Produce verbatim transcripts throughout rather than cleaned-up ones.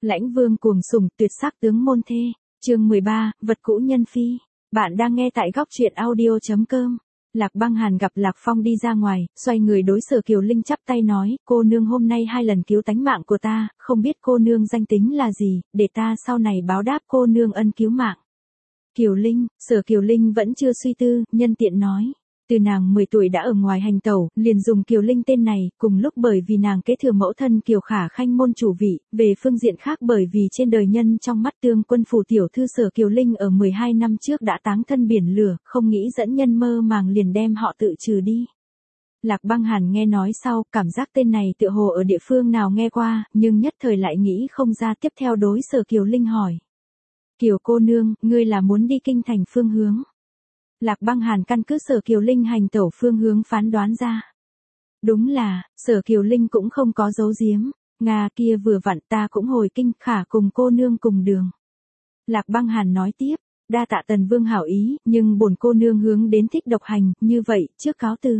Lãnh vương cuồng sủng tuyệt sắc tướng môn thê, chương mười ba, vật cũ nhân phi. Bạn đang nghe tại góc truyện audio chấm com. Lạc Băng Hàn gặp Lạc Phong đi ra ngoài, xoay người đối Sở Kiều Linh chắp tay nói, cô nương hôm nay hai lần cứu tánh mạng của ta, không biết cô nương danh tính là gì, để ta sau này báo đáp cô nương ân cứu mạng. Kiều Linh, Sở Kiều Linh vẫn chưa suy tư, nhân tiện nói. Từ nàng mười tuổi đã ở ngoài hành tẩu, liền dùng Kiều Linh tên này, cùng lúc bởi vì nàng kế thừa mẫu thân Kiều Khả Khanh môn chủ vị, về phương diện khác bởi vì trên đời nhân trong mắt Tương Quân phủ tiểu thư Sở Kiều Linh ở mười hai năm trước đã táng thân biển lửa, không nghĩ dẫn nhân mơ màng liền đem họ tự trừ đi. Lạc Băng Hàn nghe nói sau, cảm giác tên này tựa hồ ở địa phương nào nghe qua, nhưng nhất thời lại nghĩ không ra, tiếp theo đối Sở Kiều Linh hỏi. Kiều cô nương, ngươi là muốn đi kinh thành phương hướng? Lạc Băng Hàn căn cứ Sở Kiều Linh hành tẩu phương hướng phán đoán ra. Đúng là, Sở Kiều Linh cũng không có giấu giếm, Nga kia vừa vặn ta cũng hồi kinh, khả cùng cô nương cùng đường. Lạc Băng Hàn nói tiếp, đa tạ Tần Vương hảo ý, nhưng bổn cô nương hướng đến thích độc hành, như vậy, trước cáo từ.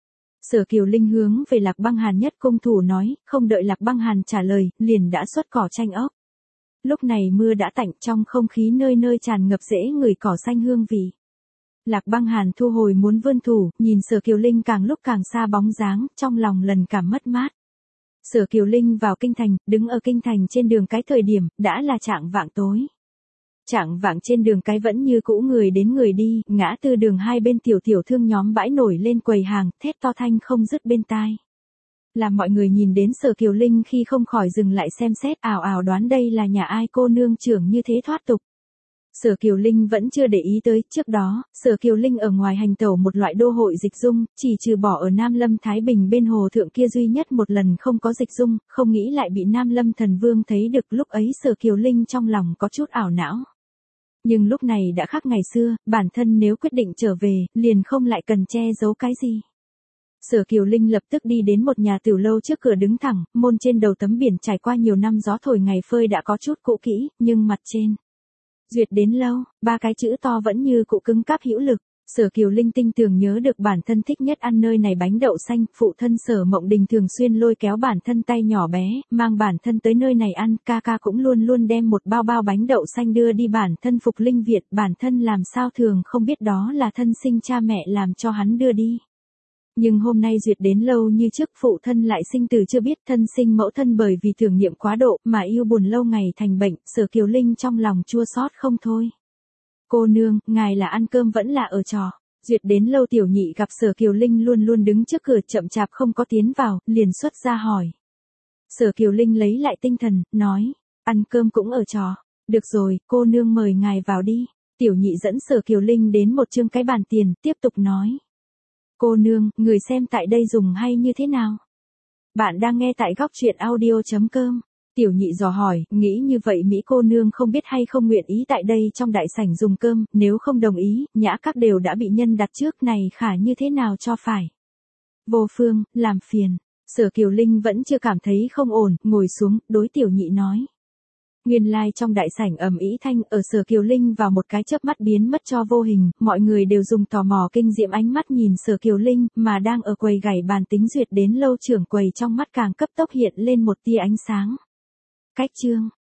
Sở Kiều Linh hướng về Lạc Băng Hàn nhất cung thủ nói, không đợi Lạc Băng Hàn trả lời, liền đã xuất cỏ tranh ốc. Lúc này mưa đã tạnh, trong không khí nơi nơi tràn ngập rễ người cỏ xanh hương vị. Lạc Băng Hàn thu hồi muốn vươn thủ, nhìn Sở Kiều Linh càng lúc càng xa bóng dáng, trong lòng lần cảm mất mát. Sở Kiều Linh vào kinh thành, đứng ở kinh thành trên đường cái thời điểm, đã là trạng vạng tối. Trạng vạng trên đường cái vẫn như cũ người đến người đi, ngã tư đường hai bên tiểu tiểu thương nhóm bãi nổi lên quầy hàng, thét to thanh không dứt bên tai. Làm mọi người nhìn đến Sở Kiều Linh khi không khỏi dừng lại xem xét, ảo ảo đoán đây là nhà ai cô nương trưởng như thế thoát tục. Sở Kiều Linh vẫn chưa để ý tới, trước đó, Sở Kiều Linh ở ngoài hành tẩu một loại đô hội dịch dung, chỉ trừ bỏ ở Nam Lâm Thái Bình bên hồ thượng kia duy nhất một lần không có dịch dung, không nghĩ lại bị Nam Lâm Thần Vương thấy được, lúc ấy Sở Kiều Linh trong lòng có chút ảo não. Nhưng lúc này đã khác ngày xưa, bản thân nếu quyết định trở về, liền không lại cần che giấu cái gì. Sở Kiều Linh lập tức đi đến một nhà tiểu lâu trước cửa đứng thẳng, môn trên đầu tấm biển trải qua nhiều năm gió thổi ngày phơi đã có chút cũ kỹ, nhưng mặt trên Duyệt đến lâu, ba cái chữ to vẫn như cụ cứng cáp hữu lực. Sở Kiều Linh tinh tường nhớ được bản thân thích nhất ăn nơi này bánh đậu xanh, phụ thân Sở Mộng Đình thường xuyên lôi kéo bản thân tay nhỏ bé, mang bản thân tới nơi này ăn, ca ca cũng luôn luôn đem một bao bao bánh đậu xanh đưa đi bản thân Phục Linh Việt, bản thân làm sao thường không biết đó là thân sinh cha mẹ làm cho hắn đưa đi. Nhưng hôm nay Duyệt đến lâu như trước, phụ thân lại sinh từ chưa biết, thân sinh mẫu thân bởi vì tưởng niệm quá độ mà yêu buồn lâu ngày thành bệnh, Sở Kiều Linh trong lòng chua xót không thôi. Cô nương, ngài là ăn cơm vẫn là ở trò? Duyệt đến lâu tiểu nhị gặp Sở Kiều Linh luôn luôn đứng trước cửa chậm chạp không có tiến vào, liền xuất ra hỏi. Sở Kiều Linh lấy lại tinh thần, nói, ăn cơm cũng ở trò. Được rồi, cô nương mời ngài vào đi. Tiểu nhị dẫn Sở Kiều Linh đến một chương cái bàn tiền, tiếp tục nói. Cô nương, người xem tại đây dùng hay như thế nào? Bạn đang nghe tại góc truyện audio chấm com. Tiểu nhị dò hỏi, nghĩ như vậy Mỹ cô nương không biết hay không nguyện ý tại đây trong đại sảnh dùng cơm, nếu không đồng ý, nhã các đều đã bị nhân đặt trước, này khả như thế nào cho phải? Vô phương, làm phiền. Sở Kiều Linh vẫn chưa cảm thấy không ổn, ngồi xuống, đối tiểu nhị nói. Nguyên lai like trong đại sảnh ầm ĩ thanh, ở Sở Kiều Linh vào một cái chớp mắt biến mất cho vô hình, mọi người đều dùng tò mò kinh diệm ánh mắt nhìn Sở Kiều Linh, mà đang ở quầy gảy bàn tính Duyệt đến lâu trưởng quầy trong mắt càng cấp tốc hiện lên một tia ánh sáng. Cách chương,